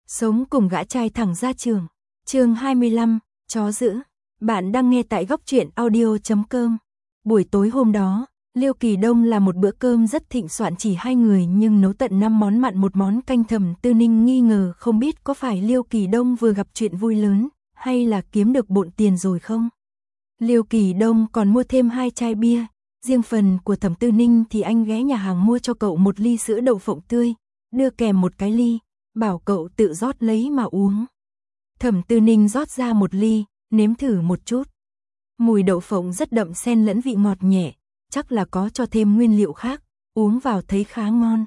Sống cùng gã trai thẳng ra trường. Chương 25, chó dữ. Bạn đang nghe tại góc truyện audio.com. Buổi tối hôm đó, Liêu Kỳ Đông là một bữa cơm rất thịnh soạn chỉ hai người nhưng nấu tận 5 món mặn một món canh. Thẩm Tư Ninh nghi ngờ không biết có phải Liêu Kỳ Đông vừa gặp chuyện vui lớn hay là kiếm được bộn tiền rồi không. Liêu Kỳ Đông còn mua thêm 2 chai bia, riêng phần của Thẩm Tư Ninh thì anh ghé nhà hàng mua cho cậu một ly sữa đậu phộng tươi, đưa kèm một cái ly, bảo cậu tự rót lấy mà uống. Thẩm Tư Ninh rót ra một ly, nếm thử một chút. Mùi đậu phộng rất đậm xen lẫn vị ngọt nhẹ, chắc là có cho thêm nguyên liệu khác, uống vào thấy khá ngon.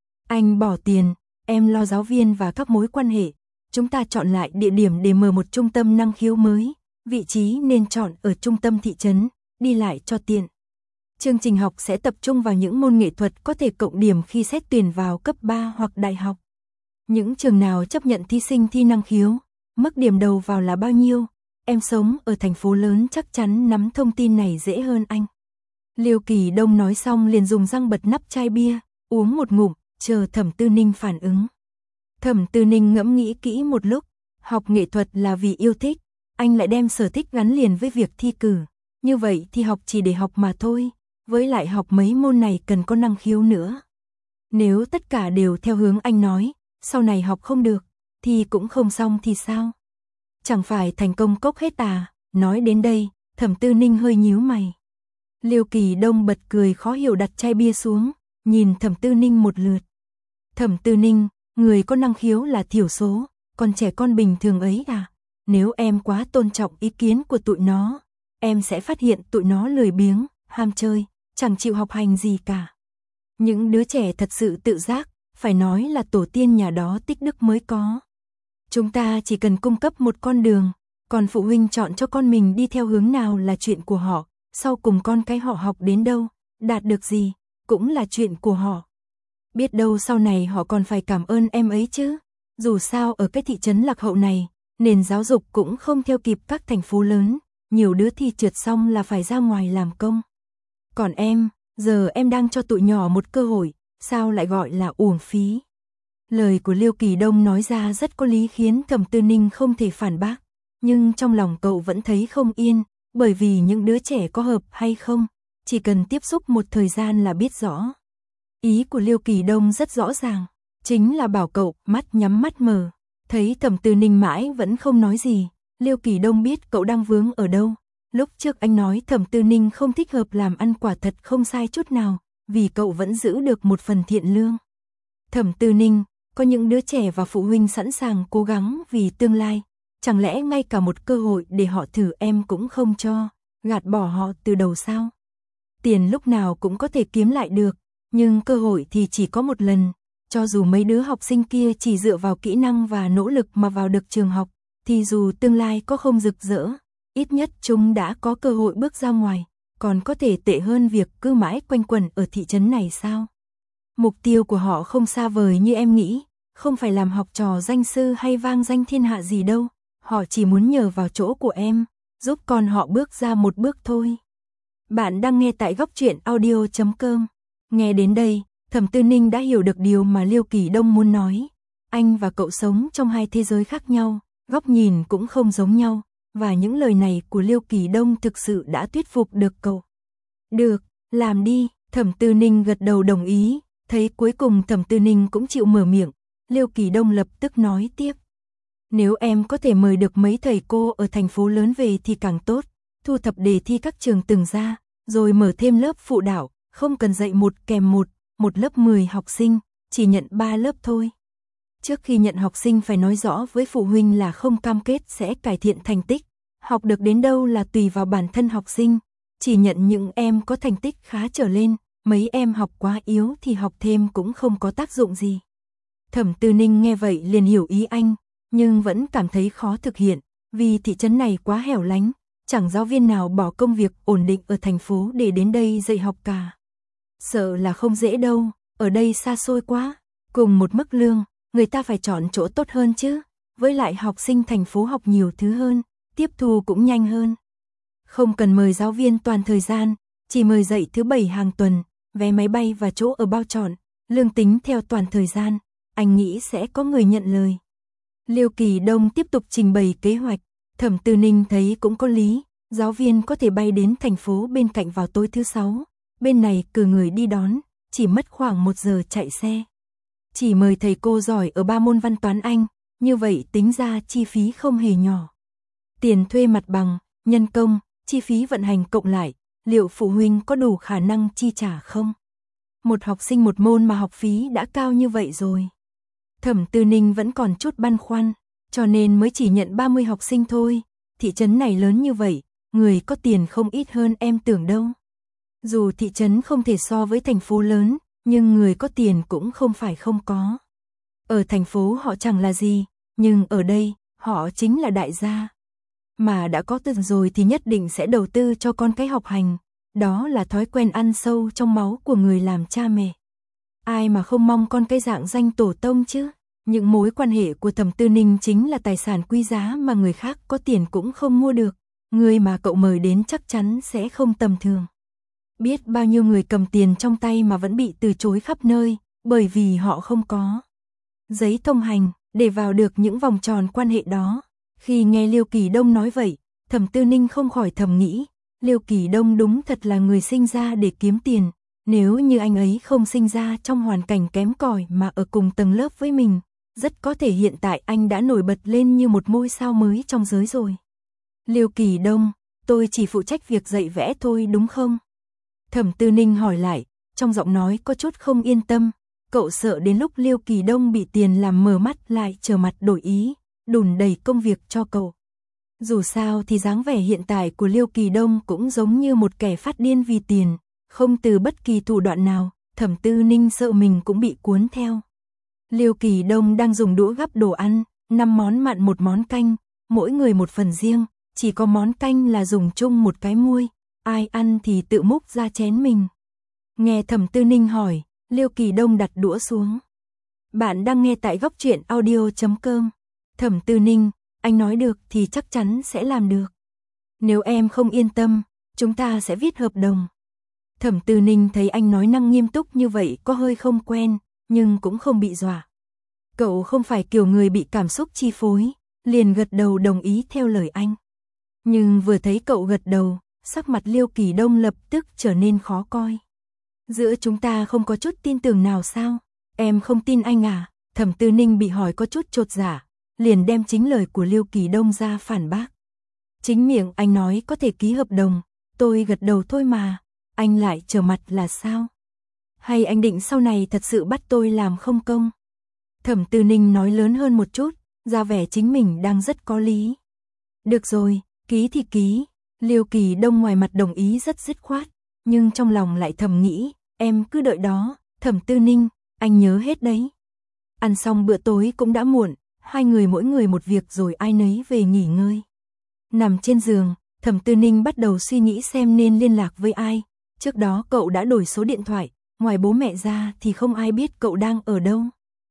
Anh bỏ tiền, em lo giáo viên và các mối quan hệ. Chúng ta chọn lại địa điểm để mở một trung tâm năng khiếu mới, vị trí nên chọn ở trung tâm thị trấn, đi lại cho tiện. Chương trình học sẽ tập trung vào những môn nghệ thuật có thể cộng điểm khi xét tuyển vào cấp 3 hoặc đại học. Những trường nào chấp nhận thí sinh thi năng khiếu, mức điểm đầu vào là bao nhiêu? Em sống ở thành phố lớn chắc chắn nắm thông tin này dễ hơn anh. Liêu Kỳ Đông nói xong liền dùng răng bật nắp chai bia, uống một ngụm, chờ Thẩm Tư Ninh phản ứng. Thẩm Tư Ninh ngẫm nghĩ kỹ một lúc, học nghệ thuật là vì yêu thích, anh lại đem sở thích gắn liền với việc thi cử. Như vậy thì học chỉ để học mà thôi, với lại học mấy môn này cần có năng khiếu nữa. Nếu tất cả đều theo hướng anh nói, sau này học không được, thì cũng không xong thì sao? Chẳng phải thành công cốc hết à? Nói đến đây, Thẩm Tư Ninh hơi nhíu mày. Liêu Kỳ Đông bật cười khó hiểu đặt chai bia xuống, nhìn Thẩm Tư Ninh một lượt. Thẩm Tư Ninh, người có năng khiếu là thiểu số, còn trẻ con bình thường ấy à? Nếu em quá tôn trọng ý kiến của tụi nó, em sẽ phát hiện tụi nó lười biếng, ham chơi, chẳng chịu học hành gì cả. Những đứa trẻ thật sự tự giác, phải nói là tổ tiên nhà đó tích đức mới có. Chúng ta chỉ cần cung cấp một con đường, còn phụ huynh chọn cho con mình đi theo hướng nào là chuyện của họ, sau cùng con cái họ học đến đâu, đạt được gì, cũng là chuyện của họ. Biết đâu sau này họ còn phải cảm ơn em ấy chứ. Dù sao ở cái thị trấn lạc hậu này, nền giáo dục cũng không theo kịp các thành phố lớn, nhiều đứa thi trượt xong là phải ra ngoài làm công. Còn em, giờ em đang cho tụi nhỏ một cơ hội, sao lại gọi là uổng phí? Lời của Liêu Kỳ Đông nói ra rất có lý khiến Thẩm Tư Ninh không thể phản bác, nhưng trong lòng cậu vẫn thấy không yên, bởi vì những đứa trẻ có hợp hay không, chỉ cần tiếp xúc một thời gian là biết rõ. Ý của Liêu Kỳ Đông rất rõ ràng, chính là bảo cậu mắt nhắm mắt mở. Thấy Thẩm Tư Ninh mãi vẫn không nói gì, Liêu Kỳ Đông biết cậu đang vướng ở đâu. Lúc trước anh nói Thẩm Tư Ninh không thích hợp làm ăn quả thật không sai chút nào, vì cậu vẫn giữ được một phần thiện lương. Thẩm Tư Ninh, có những đứa trẻ và phụ huynh sẵn sàng cố gắng vì tương lai, chẳng lẽ ngay cả một cơ hội để họ thử em cũng không cho, gạt bỏ họ từ đầu sao? Tiền lúc nào cũng có thể kiếm lại được, nhưng cơ hội thì chỉ có một lần. Cho dù mấy đứa học sinh kia chỉ dựa vào kỹ năng và nỗ lực mà vào được trường học, thì dù tương lai có không rực rỡ, ít nhất chúng đã có cơ hội bước ra ngoài, còn có thể tệ hơn việc cứ mãi quanh quẩn ở thị trấn này sao? Mục tiêu của họ không xa vời như em nghĩ, không phải làm học trò danh sư hay vang danh thiên hạ gì đâu, họ chỉ muốn nhờ vào chỗ của em, giúp con họ bước ra một bước thôi. Bạn đang nghe tại góc truyện audio.com. Nghe đến đây, Thẩm Tư Ninh đã hiểu được điều mà Liêu Kỳ Đông muốn nói. Anh và cậu sống trong hai thế giới khác nhau, góc nhìn cũng không giống nhau, và những lời này của Liêu Kỳ Đông thực sự đã thuyết phục được cậu. Được, làm đi, Thẩm Tư Ninh gật đầu đồng ý, thấy cuối cùng Thẩm Tư Ninh cũng chịu mở miệng, Liêu Kỳ Đông lập tức nói tiếp. Nếu em có thể mời được mấy thầy cô ở thành phố lớn về thì càng tốt, thu thập đề thi các trường từng ra, rồi mở thêm lớp phụ đạo, không cần dạy một kèm một lớp 10 học sinh, chỉ nhận 3 lớp thôi. Trước khi nhận học sinh phải nói rõ với phụ huynh là không cam kết sẽ cải thiện thành tích, học được đến đâu là tùy vào bản thân học sinh, chỉ nhận những em có thành tích khá trở lên, mấy em học quá yếu thì học thêm cũng không có tác dụng gì. Thẩm Tư Ninh nghe vậy liền hiểu ý anh, nhưng vẫn cảm thấy khó thực hiện, vì thị trấn này quá hẻo lánh, chẳng giáo viên nào bỏ công việc ổn định ở thành phố để đến đây dạy học cả. Sợ là không dễ đâu, ở đây xa xôi quá, cùng một mức lương, người ta phải chọn chỗ tốt hơn chứ, với lại học sinh thành phố học nhiều thứ hơn, tiếp thu cũng nhanh hơn. Không cần mời giáo viên toàn thời gian, chỉ mời dạy thứ 7 hàng tuần, vé máy bay và chỗ ở bao trọn, lương tính theo toàn thời gian, anh nghĩ sẽ có người nhận lời. Liêu Kỳ Đông tiếp tục trình bày kế hoạch, Thẩm Tư Ninh thấy cũng có lý, giáo viên có thể bay đến thành phố bên cạnh vào tối thứ 6, bên này cử người đi đón, chỉ mất khoảng 1 giờ chạy xe. Chỉ mời thầy cô giỏi ở 3 môn văn toán Anh, như vậy tính ra chi phí không hề nhỏ. Tiền thuê mặt bằng, nhân công, chi phí vận hành cộng lại, liệu phụ huynh có đủ khả năng chi trả không? Một học sinh một môn mà học phí đã cao như vậy rồi. Thẩm Tư Ninh vẫn còn chút băn khoăn, cho nên mới chỉ nhận 30 học sinh thôi, thị trấn này lớn như vậy, người có tiền không ít hơn em tưởng đâu. Dù thị trấn không thể so với thành phố lớn, nhưng người có tiền cũng không phải không có. Ở thành phố họ chẳng là gì, nhưng ở đây, họ chính là đại gia. Mà đã có tiền rồi thì nhất định sẽ đầu tư cho con cái học hành, đó là thói quen ăn sâu trong máu của người làm cha mẹ. Ai mà không mong con cái dạng danh tổ tông chứ? Những mối quan hệ của Thẩm Tư Ninh chính là tài sản quý giá mà người khác có tiền cũng không mua được. Người mà cậu mời đến chắc chắn sẽ không tầm thường. Biết bao nhiêu người cầm tiền trong tay mà vẫn bị từ chối khắp nơi, bởi vì họ không có giấy thông hành để vào được những vòng tròn quan hệ đó. Khi nghe Liêu Kỳ Đông nói vậy, Thẩm Tư Ninh không khỏi thầm nghĩ, Liêu Kỳ Đông đúng thật là người sinh ra để kiếm tiền. Nếu như anh ấy không sinh ra trong hoàn cảnh kém cỏi mà ở cùng tầng lớp với mình, rất có thể hiện tại anh đã nổi bật lên như một ngôi sao mới trong giới rồi. Liêu Kỳ Đông, tôi chỉ phụ trách việc dạy vẽ thôi đúng không? Thẩm Tư Ninh hỏi lại, trong giọng nói có chút không yên tâm, cậu sợ đến lúc Liêu Kỳ Đông bị tiền làm mờ mắt lại trở mặt đổi ý, đùn đẩy công việc cho cậu. Dù sao thì dáng vẻ hiện tại của Liêu Kỳ Đông cũng giống như một kẻ phát điên vì tiền, không từ bất kỳ thủ đoạn nào, Thẩm Tư Ninh sợ mình cũng bị cuốn theo. Liêu Kỳ Đông đang dùng đũa gắp đồ ăn, 5 món mặn 1 món canh, mỗi người một phần riêng, chỉ có món canh là dùng chung một cái muôi, ai ăn thì tự múc ra chén mình. Nghe Thẩm Tư Ninh hỏi, Liêu Kỳ Đông đặt đũa xuống. Bạn đang nghe tại góc truyện audio.com. Thẩm Tư Ninh, anh nói được thì chắc chắn sẽ làm được. Nếu em không yên tâm, chúng ta sẽ viết hợp đồng. Thẩm Tư Ninh thấy anh nói năng nghiêm túc như vậy có hơi không quen, nhưng cũng không bị dọa. Cậu không phải kiểu người bị cảm xúc chi phối, liền gật đầu đồng ý theo lời anh. Nhưng vừa thấy cậu gật đầu, sắc mặt Liêu Kỳ Đông lập tức trở nên khó coi. Giữa chúng ta không có chút tin tưởng nào sao? Em không tin anh à? Thẩm Tư Ninh bị hỏi có chút chột dạ, liền đem chính lời của Liêu Kỳ Đông ra phản bác. Chính miệng anh nói có thể ký hợp đồng, tôi gật đầu thôi mà, anh lại trở mặt là sao? Hay anh định sau này thật sự bắt tôi làm không công? Thẩm Tư Ninh nói lớn hơn một chút, ra vẻ chính mình đang rất có lý. Được rồi, ký thì ký. Liêu Kỳ Đông ngoài mặt đồng ý rất dứt khoát, nhưng trong lòng lại thầm nghĩ, em cứ đợi đó, Thẩm Tư Ninh, anh nhớ hết đấy. Ăn xong bữa tối cũng đã muộn, hai người mỗi người một việc rồi ai nấy về nghỉ ngơi. Nằm trên giường, Thẩm Tư Ninh bắt đầu suy nghĩ xem nên liên lạc với ai. Trước đó cậu đã đổi số điện thoại, ngoài bố mẹ ra thì không ai biết cậu đang ở đâu.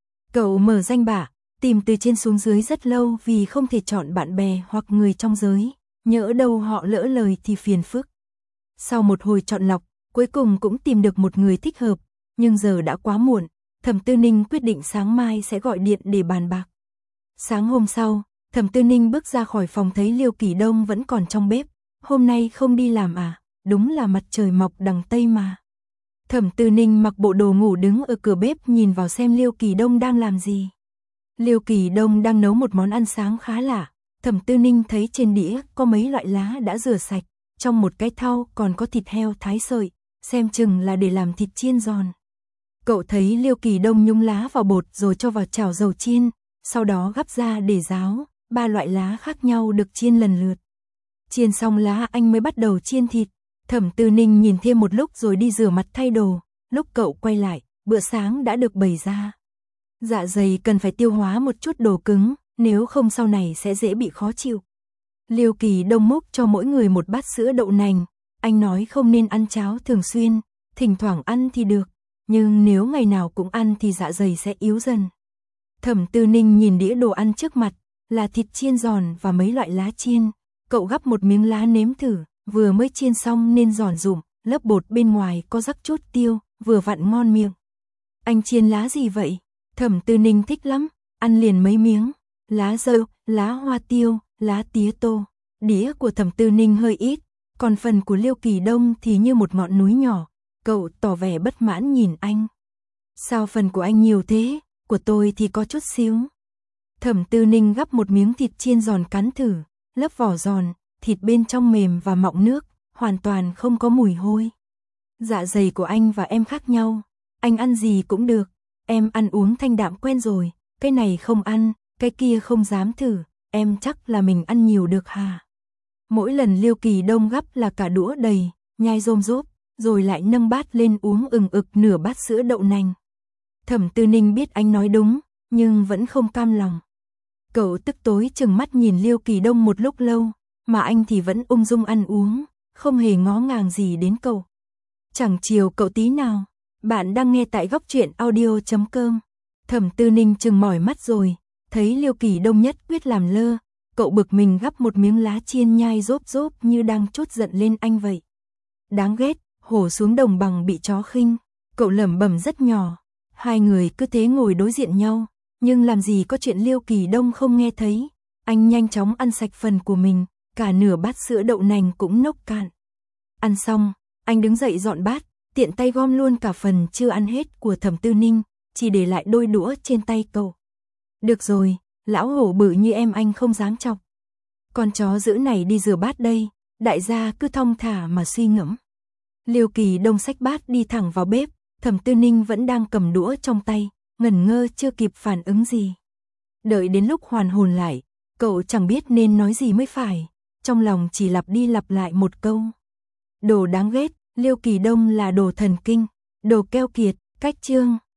Cậu mở danh bạ, tìm từ trên xuống dưới rất lâu vì không thể chọn bạn bè hoặc người trong giới, nhỡ đâu họ lỡ lời thì phiền phức. Sau một hồi chọn lọc, cuối cùng cũng tìm được một người thích hợp, nhưng giờ đã quá muộn, Thẩm Tư Ninh quyết định sáng mai sẽ gọi điện để bàn bạc. Sáng hôm sau, Thẩm Tư Ninh bước ra khỏi phòng thấy Liêu Kỳ Đông vẫn còn trong bếp. Hôm nay không đi làm à? Đúng là mặt trời mọc đằng Tây mà. Thẩm Tư Ninh mặc bộ đồ ngủ đứng ở cửa bếp nhìn vào xem Liêu Kỳ Đông đang làm gì. Liêu Kỳ Đông đang nấu một món ăn sáng khá lạ. Thẩm Tư Ninh thấy trên đĩa có mấy loại lá đã rửa sạch, trong một cái thau còn có thịt heo thái sợi, xem chừng là để làm thịt chiên giòn. Cậu thấy Liêu Kỳ Đông nhúng lá vào bột rồi cho vào chảo dầu chiên, sau đó gắp ra để ráo, 3 loại lá khác nhau được chiên lần lượt. Chiên xong lá anh mới bắt đầu chiên thịt. Thẩm Tư Ninh nhìn thêm một lúc rồi đi rửa mặt thay đồ, lúc cậu quay lại, bữa sáng đã được bày ra. Dạ dày cần phải tiêu hóa một chút đồ cứng, nếu không sau này sẽ dễ bị khó chịu. Liêu Kỳ Đông múc cho mỗi người một bát sữa đậu nành, anh nói không nên ăn cháo thường xuyên, thỉnh thoảng ăn thì được, nhưng nếu ngày nào cũng ăn thì dạ dày sẽ yếu dần. Thẩm Tư Ninh nhìn đĩa đồ ăn trước mặt, là thịt chiên giòn và mấy loại lá chiên, cậu gắp một miếng lá nếm thử, vừa mới chiên xong nên giòn rụm, lớp bột bên ngoài có rắc chút tiêu, vừa vặn ngon miệng. Anh chiên lá gì vậy? Thẩm Tư Ninh thích lắm, ăn liền mấy miếng. lá dâu, lá hoa tiêu, lá tía tô. Đĩa của Thẩm Tư Ninh hơi ít, còn phần của Liêu Kỳ Đông thì như một ngọn núi nhỏ. Cậu tỏ vẻ bất mãn nhìn anh. Sao phần của anh nhiều thế, của tôi thì có chút xíu. Thẩm Tư Ninh gắp một miếng thịt chiên giòn cắn thử, lớp vỏ giòn, thịt bên trong mềm và mọng nước, hoàn toàn không có mùi hôi. Dạ dày của anh và em khác nhau, anh ăn gì cũng được, em ăn uống thanh đạm quen rồi, cái này không ăn, cái kia không dám thử, em chắc là mình ăn nhiều được hả? Mỗi lần Liêu Kỳ Đông gắp là cả đũa đầy, nhai rôm rốp, rồi lại nâng bát lên uống ừng ực nửa bát sữa đậu nành. Thẩm Tư Ninh biết anh nói đúng, nhưng vẫn không cam lòng. Cậu tức tối chừng mắt nhìn Liêu Kỳ Đông một lúc lâu, mà anh thì vẫn ung dung ăn uống, không hề ngó ngàng gì đến cậu. Chẳng chiều cậu tí nào. Bạn đang nghe tại góc truyện audio.com. Thẩm Tư Ninh chừng mỏi mắt rồi, thấy Liêu Kỳ Đông nhất quyết làm lơ, cậu bực mình gắp một miếng lá chiên nhai rốp rốp như đang trút giận lên anh vậy. Đáng ghét, hổ xuống đồng bằng bị chó khinh, cậu lẩm bẩm rất nhỏ. Hai người cứ thế ngồi đối diện nhau, nhưng làm gì có chuyện Liêu Kỳ Đông không nghe thấy. Anh nhanh chóng ăn sạch phần của mình, cả nửa bát sữa đậu nành cũng nốc cạn. Ăn xong, anh đứng dậy dọn bát, tiện tay gom luôn cả phần chưa ăn hết của Thẩm Tư Ninh, chỉ để lại đôi đũa trên tay cậu. Được rồi, lão hổ bự như em anh không dám chọc. Con chó dữ này đi rửa bát đây, đại gia cứ thong thả mà suy ngẫm. Liêu Kỳ Đông xách bát đi thẳng vào bếp, Thẩm Tư Ninh vẫn đang cầm đũa trong tay, ngẩn ngơ chưa kịp phản ứng gì. Đợi đến lúc hoàn hồn lại, cậu chẳng biết nên nói gì mới phải, trong lòng chỉ lặp đi lặp lại một câu. Đồ đáng ghét, Liêu Kỳ Đông là đồ thần kinh, đồ keo kiệt, cách chương.